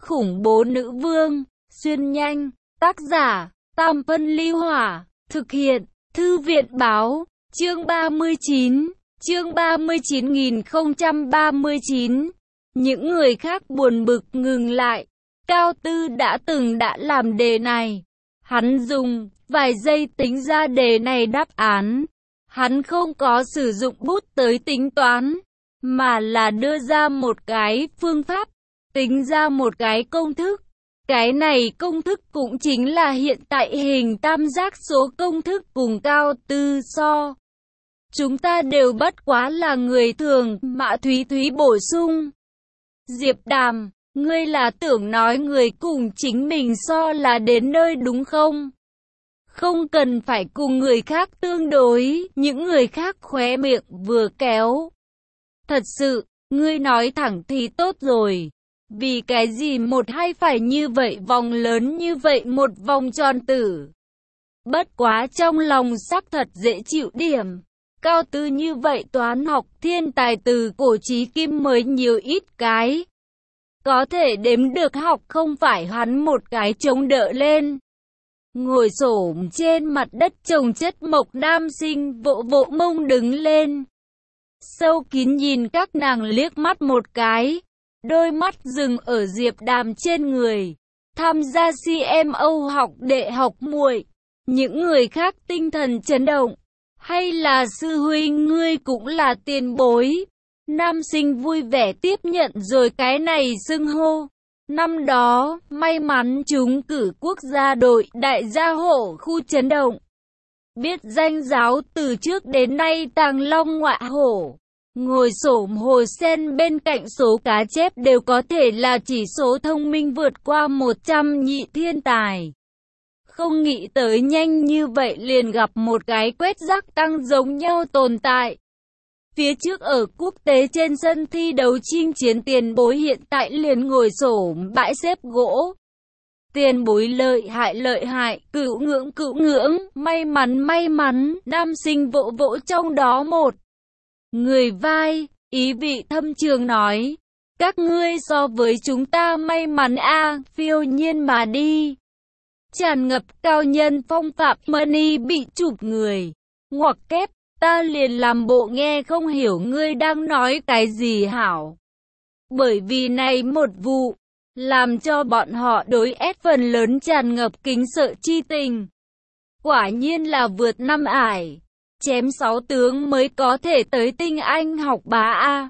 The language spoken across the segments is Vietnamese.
khủng bố nữ vương, xuyên nhanh, tác giả, Tam Phân Ly Hỏa, thực hiện, Thư viện Báo, chương 39, chương 39.039, những người khác buồn bực ngừng lại, Cao Tư đã làm đề này, hắn dùng vài giây tính ra đề này đáp án, hắn không có sử dụng bút tới tính toán, mà là đưa ra một cái phương pháp, tính ra một cái công thức. Cái này công thức cũng chính là hiện tại hình tam giác số công thức cùng Cao Tư so. Chúng ta đều bất quá là người thường, Mã Thúy Thúy bổ sung. Diệp Đàm, ngươi là tưởng nói người cùng chính mình so là đến nơi đúng không? Không cần phải cùng người khác tương đối, những người khác khóe miệng vừa kéo. Thật sự, ngươi nói thẳng thì tốt rồi. Vì cái gì một hai phải như vậy vòng lớn như vậy một vòng tròn tử. Bất quá trong lòng xác thật dễ chịu điểm. Cao Tư như vậy toán học thiên tài từ cổ chí kim mới nhiều ít cái. Có thể đếm được học không phải hắn một cái chống đỡ lên. Ngồi xổm trên mặt đất trồng chất Mộc Nam Sinh vỗ vỗ mông đứng lên. Sâu kín nhìn các nàng liếc mắt một cái. Đôi mắt dừng ở Diệp Đàm trên người. Tham gia CMO học đệ học muội. Những người khác tinh thần chấn động. Hay là sư huynh ngươi cũng là tiền bối. Nam Sinh vui vẻ tiếp nhận rồi cái này xưng hô. Năm đó, may mắn chúng cử quốc gia đội đại gia hộ khu chấn động. Biết danh giáo từ trước đến nay tàng long ngọa hổ. Ngồi xổm hồ sen bên cạnh số cá chép đều có thể là chỉ số thông minh vượt qua 100 nhị thiên tài. Không nghĩ tới nhanh như vậy liền gặp một cái quét rác tăng giống nhau tồn tại. Phía trước ở quốc tế trên sân thi đấu chinh chiến tiền bối hiện tại liền ngồi xổm bãi xếp gỗ. Tiền bối lợi hại, cửu ngưỡng, may mắn, Nam Sinh vỗ vỗ trong đó một. Người vai, ý vị thâm trường nói, các ngươi so với chúng ta may mắn phiêu nhiên mà đi. Tràn ngập cao nhân phong phạm money bị chụp người, ngoặc kép, ta liền làm bộ nghe không hiểu ngươi đang nói cái gì hảo. Bởi vì này một vụ, làm cho bọn họ đối ép phần lớn tràn ngập kính sợ chi tình. Quả nhiên là vượt năm ải. Chém 6 tướng mới có thể tới tinh anh học bá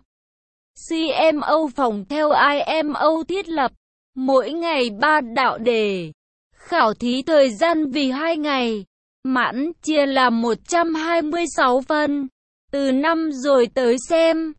CMO phòng theo IMO thiết lập, mỗi ngày 3 đạo đề, khảo thí thời gian vì 2 ngày, mãn chia làm 126 phân, từ năm rồi tới xem,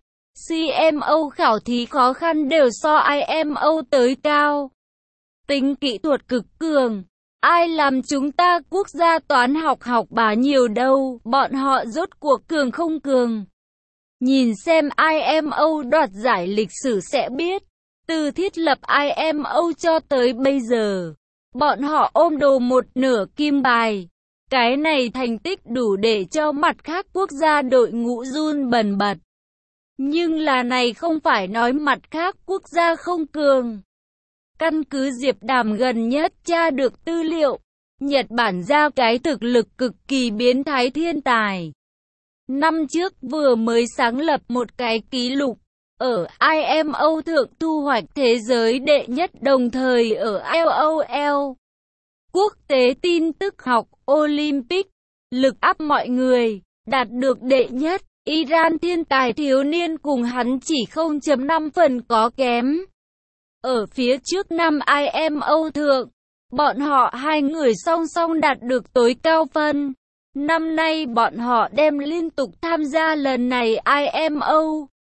CMO khảo thí khó khăn đều so IMO tới cao, tính kỹ thuật cực cường. Ai làm chúng ta quốc gia toán học bá nhiều đâu, bọn họ rốt cuộc cường không cường. Nhìn xem IMO đoạt giải lịch sử sẽ biết, từ thiết lập IMO cho tới bây giờ, bọn họ ôm đồ một nửa kim bài. Cái này thành tích đủ để cho mặt khác quốc gia đội ngũ run bần bật. Nhưng là này không phải nói mặt khác quốc gia không cường. Căn cứ Diệp Đàm gần nhất tra được tư liệu, Nhật Bản ra cái thực lực cực kỳ biến thái thiên tài. Năm trước vừa mới sáng lập một cái kỷ lục, ở IMO thượng thu hoạch thế giới đệ nhất đồng thời ở LOL. Quốc tế tin tức học Olympic, lực áp mọi người, đạt được đệ nhất, Iran thiên tài thiếu niên cùng hắn chỉ 0.5 phần có kém. Ở phía trước năm IMO thượng, bọn họ hai người song song đạt được tối cao phân. Năm nay bọn họ đem liên tục tham gia lần này IMO.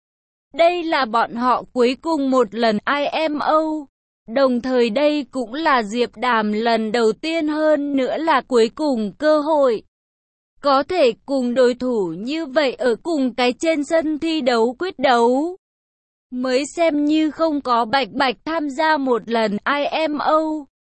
Đây là bọn họ cuối cùng một lần IMO. Đồng thời đây cũng là Diệp Đàm lần đầu tiên hơn nữa là cuối cùng cơ hội. Có thể cùng đối thủ như vậy ở cùng cái trên sân thi đấu quyết đấu. Mới xem như không có bạch tham gia một lần IMO.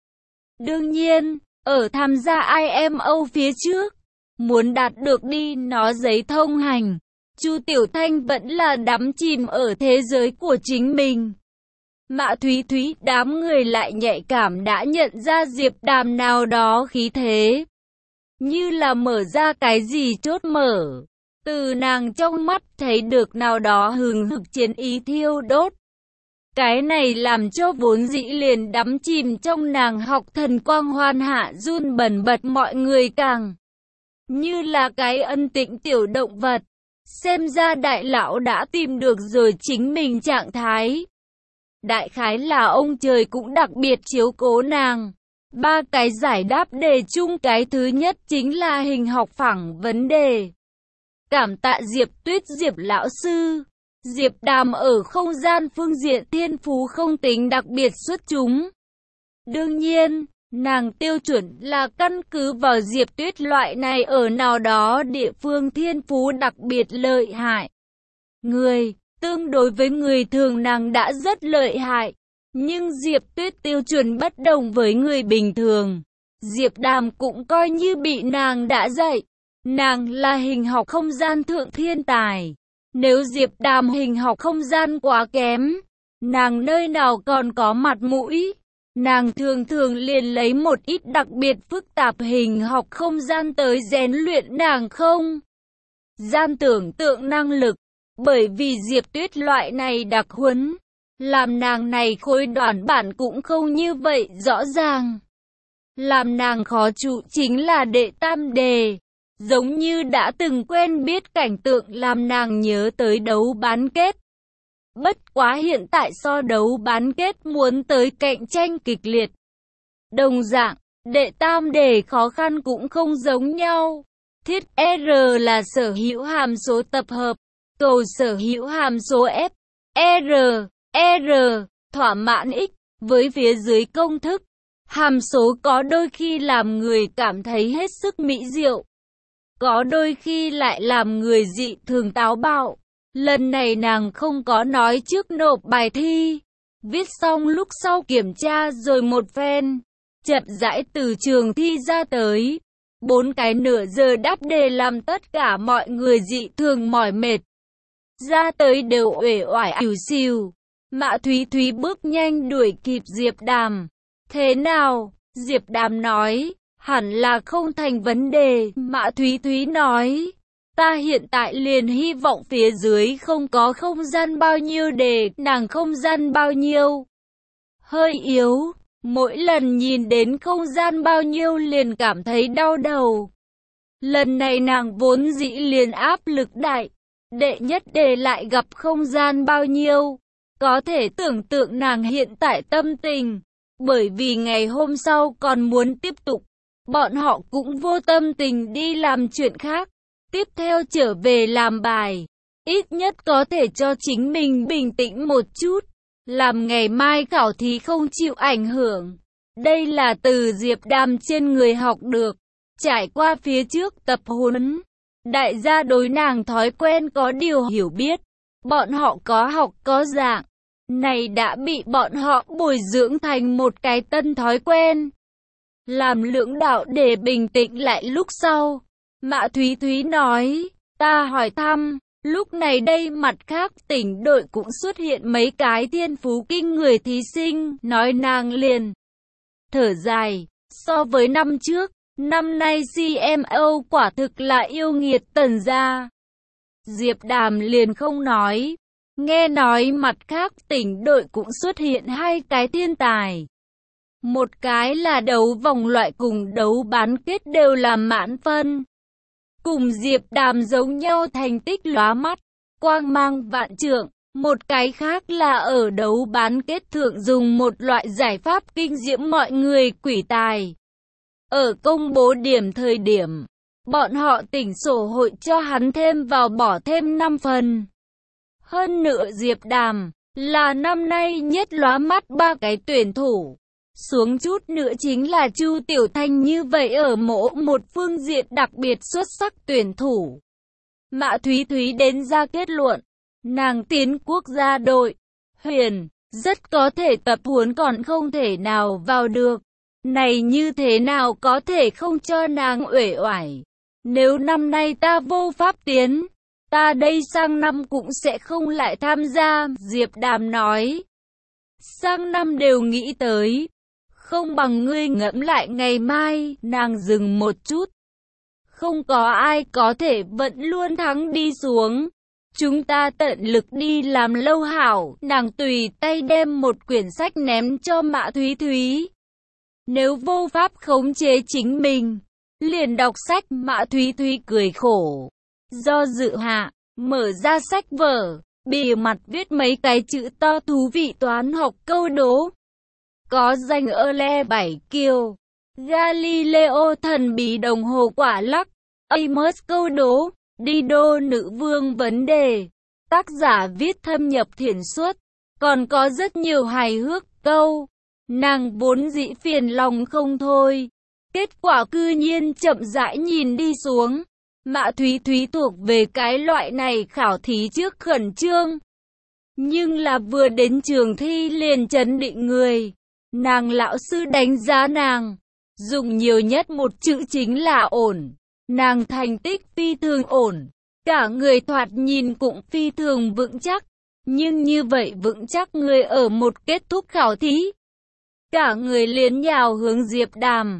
Đương nhiên, ở tham gia IMO phía trước, muốn đạt được đi nó giấy thông hành, Chu Tiểu Thanh vẫn là đắm chìm ở thế giới của chính mình. Mã Thúy Thúy đám người lại nhạy cảm đã nhận ra Diệp Đàm nào đó khí thế. Như là mở ra cái gì chốt mở. Từ nàng trong mắt thấy được nào đó hừng hực chiến ý thiêu đốt. Cái này làm cho vốn dĩ liền đắm chìm trong nàng học thần quang hoan hạ run bần bật mọi người càng như là cái ân tĩnh tiểu động vật. Xem ra đại lão đã tìm được rồi chính mình trạng thái. Đại khái là ông trời cũng đặc biệt chiếu cố nàng. Ba cái giải đáp đề chung, cái thứ nhất chính là hình học phẳng vấn đề. Cảm tạ Diệp Tuyết Diệp lão sư. Diệp Đàm ở không gian phương diện thiên phú không tính đặc biệt xuất chúng. Đương nhiên, nàng tiêu chuẩn là căn cứ vào Diệp Tuyết loại này ở nào đó địa phương thiên phú đặc biệt lợi hại. Tương đối với người thường nàng đã rất lợi hại. Nhưng Diệp Tuyết tiêu chuẩn bất đồng với người bình thường. Diệp Đàm cũng coi như bị nàng đã dạy. Nàng là hình học không gian thượng thiên tài. Nếu Diệp Đàm hình học không gian quá kém, nàng nơi nào còn có mặt mũi. Nàng thường thường liền lấy một ít đặc biệt phức tạp hình học không gian tới rèn luyện nàng không gian tưởng tượng năng lực. Bởi vì Diệp Tuyết loại này đặc huấn, làm nàng này khối đoán bản cũng không như vậy rõ ràng. Làm nàng khó trụ chính là đệ tam đề. Giống như đã từng quen biết cảnh tượng làm nàng nhớ tới đấu bán kết. Bất quá hiện tại so đấu bán kết muốn tới cạnh tranh kịch liệt. Đồng dạng, đệ tam đề khó khăn cũng không giống nhau. Thiết R là sở hữu hàm số tập hợp. Cầu sở hữu hàm số F. R thỏa mãn x với phía dưới công thức. Hàm số có đôi khi làm người cảm thấy hết sức mỹ diệu. Có đôi khi lại làm người dị thường táo bạo. Lần này nàng không có nói trước nộp bài thi. Viết xong lúc sau kiểm tra rồi một phen. Chậm rãi từ trường thi ra tới. 4 cái nửa giờ đáp đề làm tất cả mọi người dị thường mỏi mệt. Ra tới đều uể oải ỉu xìu. Mã Thúy Thúy bước nhanh đuổi kịp Diệp Đàm. Thế nào? Diệp Đàm nói. Hẳn là không thành vấn đề. Mã Thúy Thúy nói. Ta hiện tại liền hy vọng phía dưới không có không gian bao nhiêu đề. Nàng không gian bao nhiêu? Hơi yếu. Mỗi lần nhìn đến không gian bao nhiêu liền cảm thấy đau đầu. Lần này nàng vốn dĩ liền áp lực đại. Đệ nhất đề lại gặp không gian bao nhiêu. Có thể tưởng tượng nàng hiện tại tâm tình. Bởi vì ngày hôm sau còn muốn tiếp tục. Bọn họ cũng vô tâm tình đi làm chuyện khác. Tiếp theo trở về làm bài. Ít nhất có thể cho chính mình bình tĩnh một chút. Làm ngày mai khảo thí không chịu ảnh hưởng. Đây là từ Diệp Đàm trên người học được. Trải qua phía trước tập huấn. Đại gia đối nàng thói quen có điều hiểu biết. Bọn họ có học có dạng. Này đã bị bọn họ bồi dưỡng thành một cái tân thói quen. Làm lưỡng đạo để bình tĩnh lại lúc sau. Mã Thúy Thúy nói, ta hỏi thăm, lúc này đây mặt khác tỉnh đội cũng xuất hiện mấy cái thiên phú kinh người thí sinh, nói nàng liền. Thở dài, so với năm trước, năm nay CMO quả thực là yêu nghiệt Tần gia. Diệp Đàm liền không nói, nghe nói mặt khác tỉnh đội cũng xuất hiện 2 cái thiên tài. Một cái là đấu vòng loại cùng đấu bán kết đều làm mãn phân. Cùng Diệp Đàm giống nhau thành tích lóa mắt, quang mang vạn trượng. Một cái khác là ở đấu bán kết thượng dùng một loại giải pháp kinh diễm mọi người quỷ tài. Ở công bố điểm thời điểm, bọn họ tỉnh sổ hội cho hắn thêm vào bỏ thêm 5 phần. Hơn nữa Diệp Đàm là năm nay nhất lóa mắt 3 cái tuyển thủ. Xuống chút nữa chính là Chu Tiểu Thanh, như vậy ở mỗi một phương diện đặc biệt xuất sắc tuyển thủ. Mã Thúy Thúy đến ra kết luận, nàng tiến quốc gia đội Huyền, rất có thể tập huấn còn không thể nào vào được. Này như thế nào có thể không cho nàng uể oải. Nếu năm nay ta vô pháp tiến, ta đây sang năm cũng sẽ không lại tham gia, Diệp Đàm nói. sang năm đều nghĩ tới. Không bằng ngươi ngẫm lại ngày mai, nàng dừng một chút. Không có ai có thể vẫn luôn thắng đi xuống. Chúng ta tận lực đi làm lâu hảo, nàng tùy tay đem một quyển sách ném cho Mã Thúy Thúy. Nếu vô pháp khống chế chính mình, liền đọc sách. Mã Thúy Thúy cười khổ. Do dự hạ, mở ra sách vở, bìa mặt viết mấy cái chữ to thú vị toán học câu đố. Có danh Euler bảy kiều, Galileo thần bí đồng hồ quả lắc, Amos câu đố, Dido nữ vương vấn đề. Tác giả viết thâm nhập thiển xuất, còn có rất nhiều hài hước câu. Nàng vốn dĩ phiền lòng không thôi. Kết quả cư nhiên chậm rãi nhìn đi xuống. Mã Thúy Thúy thuộc về cái loại này khảo thí trước khẩn trương. Nhưng là vừa đến trường thi liền chấn định người. Nàng lão sư đánh giá nàng, dùng nhiều nhất một chữ chính là ổn. Nàng thành tích phi thường ổn, cả người thoạt nhìn cũng phi thường vững chắc. Nhưng như vậy vững chắc người ở một kết thúc khảo thí, cả người liền nhào hướng Diệp Đàm.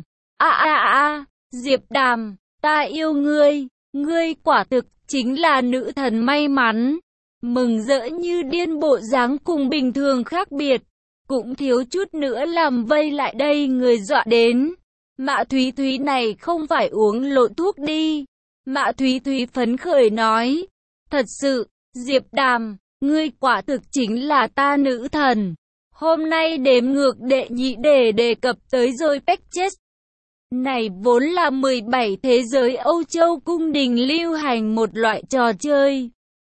Diệp Đàm, ta yêu ngươi, ngươi quả thực chính là nữ thần may mắn. Mừng rỡ như điên bộ dáng cùng bình thường khác biệt, cũng thiếu chút nữa làm vây lại đây người dọa đến. Mã Thúy Thúy này không phải uống lộn thuốc đi. Mã Thúy Thúy phấn khởi nói, thật sự, Diệp Đàm, ngươi quả thực chính là ta nữ thần. Hôm nay đếm ngược đệ nhị để đề cập tới rồi Pekches. Này vốn là 17 thế giới Âu Châu cung đình lưu hành một loại trò chơi.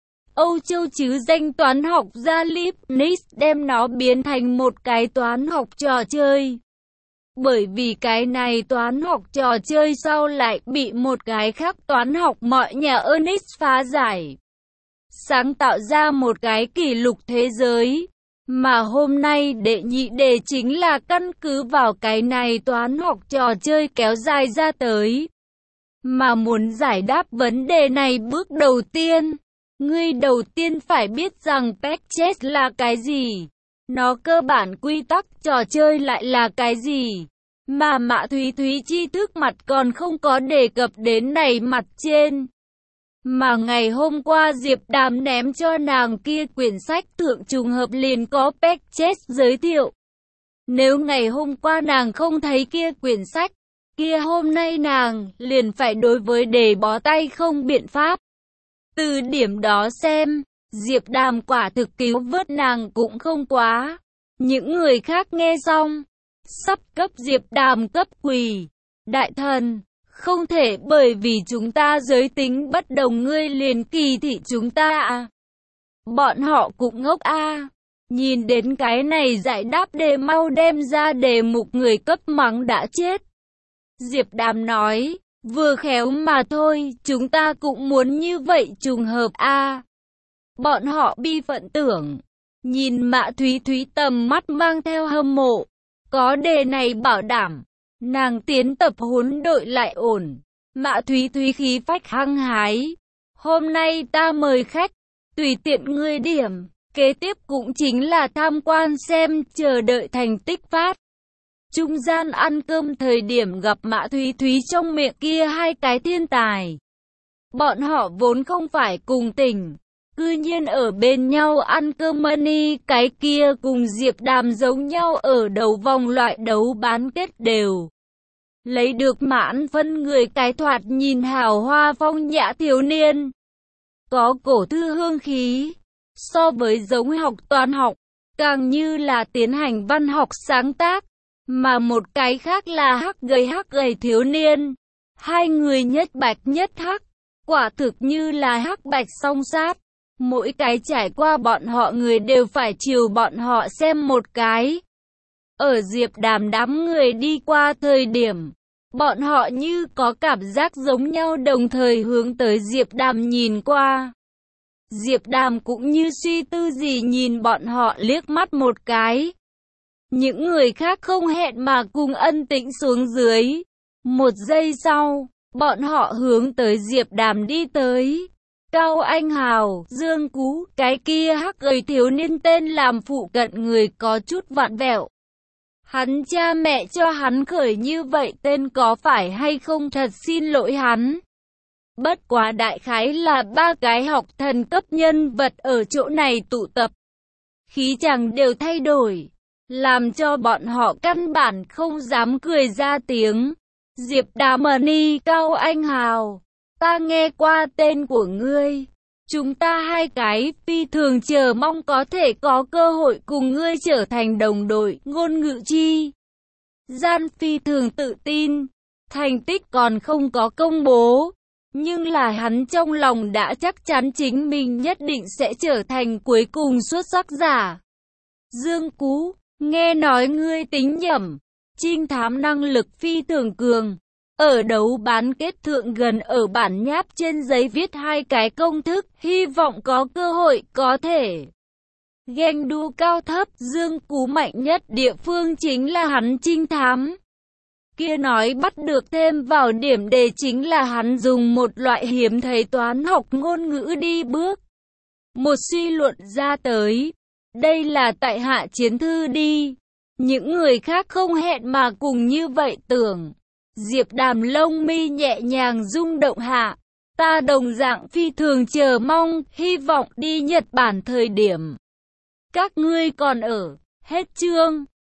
Âu Châu chứ danh toán học gia Leibniz đem nó biến thành một cái toán học trò chơi. Bởi vì cái này toán học trò chơi sau lại bị một cái khác toán học mọi nhà Ernst phá giải, sáng tạo ra một cái kỷ lục thế giới. Mà hôm nay đệ nhị đề chính là căn cứ vào cái này toán học trò chơi kéo dài ra tới. Mà muốn giải đáp vấn đề này bước đầu tiên, ngươi đầu tiên phải biết rằng Pekches là cái gì. Nó cơ bản quy tắc trò chơi lại là cái gì. Mà Mã Thúy Thúy tri thức mặt còn không có đề cập đến này mặt trên. Mà ngày hôm qua Diệp Đàm ném cho nàng kia quyển sách thượng trùng hợp liền có Pekches giới thiệu. Nếu ngày hôm qua nàng không thấy kia quyển sách, kia hôm nay nàng liền phải đối với đề bó tay không biện pháp. Từ điểm đó xem, Diệp Đàm quả thực cứu vớt nàng cũng không quá. Những người khác nghe xong, sắp cấp Diệp Đàm cấp quỳ. Đại thần, không thể bởi vì chúng ta giới tính bất đồng ngươi liền kỳ thị chúng ta à. Bọn họ cũng ngốc à. Nhìn đến cái này giải đáp đề mau đem ra đề mục người cấp mắng đã chết. Diệp Đàm nói, vừa khéo mà thôi, chúng ta cũng muốn như vậy trùng hợp à. Bọn họ bi phận tưởng. Nhìn Mã Thúy Thúy tầm mắt mang theo hâm mộ. Có đề này bảo đảm, nàng tiến tập huấn đội lại ổn. Mã Thúy Thúy khí phách hăng hái. Hôm nay ta mời khách, tùy tiện ngươi điểm. Kế tiếp cũng chính là tham quan xem, chờ đợi thành tích phát. Trung gian ăn cơm thời điểm gặp Mã Thúy Thúy trong miệng kia hai cái thiên tài. Bọn họ vốn không phải cùng tỉnh, cư nhiên ở bên nhau ăn cơm money, cái kia cùng Diệp Đàm giống nhau ở đầu vòng loại đấu bán kết đều. Lấy được mãn phân người cái thoạt nhìn hào hoa phong nhã thiếu niên. Có cổ thư hương khí, so với giống học toán học, càng như là tiến hành văn học sáng tác. Mà một cái khác là hắc gầy thiếu niên. Hai người nhất bạch nhất hắc, quả thực như là hắc bạch song sát. Mỗi cái trải qua bọn họ người đều phải chiều bọn họ xem một cái. Ở Diệp Đàm đám người đi qua thời điểm, bọn họ như có cảm giác giống nhau đồng thời hướng tới Diệp Đàm nhìn qua. Diệp Đàm cũng như suy tư gì nhìn bọn họ liếc mắt một cái. Những người khác không hẹn mà cùng ân tĩnh xuống dưới. Một giây sau, bọn họ hướng tới Diệp Đàm đi tới. Cao Anh Hào, Dương Cú, cái kia hắc gầy thiếu niên tên làm phụ cận người có chút vặn vẹo. Hắn cha mẹ cho hắn khởi như vậy tên có phải hay không thật xin lỗi hắn. Bất quá đại khái là ba cái học thần cấp nhân vật ở chỗ này tụ tập. Khí chàng đều thay đổi, làm cho bọn họ căn bản không dám cười ra tiếng. Diệp Đà Mani, Cao Anh Hào, ta nghe qua tên của ngươi. Chúng ta hai cái phi thường chờ mong có thể có cơ hội cùng ngươi trở thành đồng đội. Ngôn ngữ chi gian phi thường tự tin, thành tích còn không có công bố, nhưng là hắn trong lòng đã chắc chắn chính mình nhất định sẽ trở thành cuối cùng xuất sắc giả. Dương Cú, nghe nói ngươi tính nhẩm, trinh thám năng lực phi thường cường. Ở đấu bán kết thượng gần ở bản nháp trên giấy viết hai cái công thức, hy vọng có cơ hội có thể ganh đua cao thấp. Dương Cú mạnh nhất địa phương chính là hắn trinh thám. Kia nói bắt được thêm vào điểm đề chính là hắn dùng một loại hiếm thấy toán học ngôn ngữ đi bước một suy luận ra tới. Đây là tại hạ chiến thư đi. Những người khác không hẹn mà cùng như vậy tưởng. Diệp Đàm lông mi nhẹ nhàng rung động hạ. Ta đồng dạng phi thường chờ mong, hy vọng đi Nhật Bản thời điểm các ngươi còn ở. Hết chương.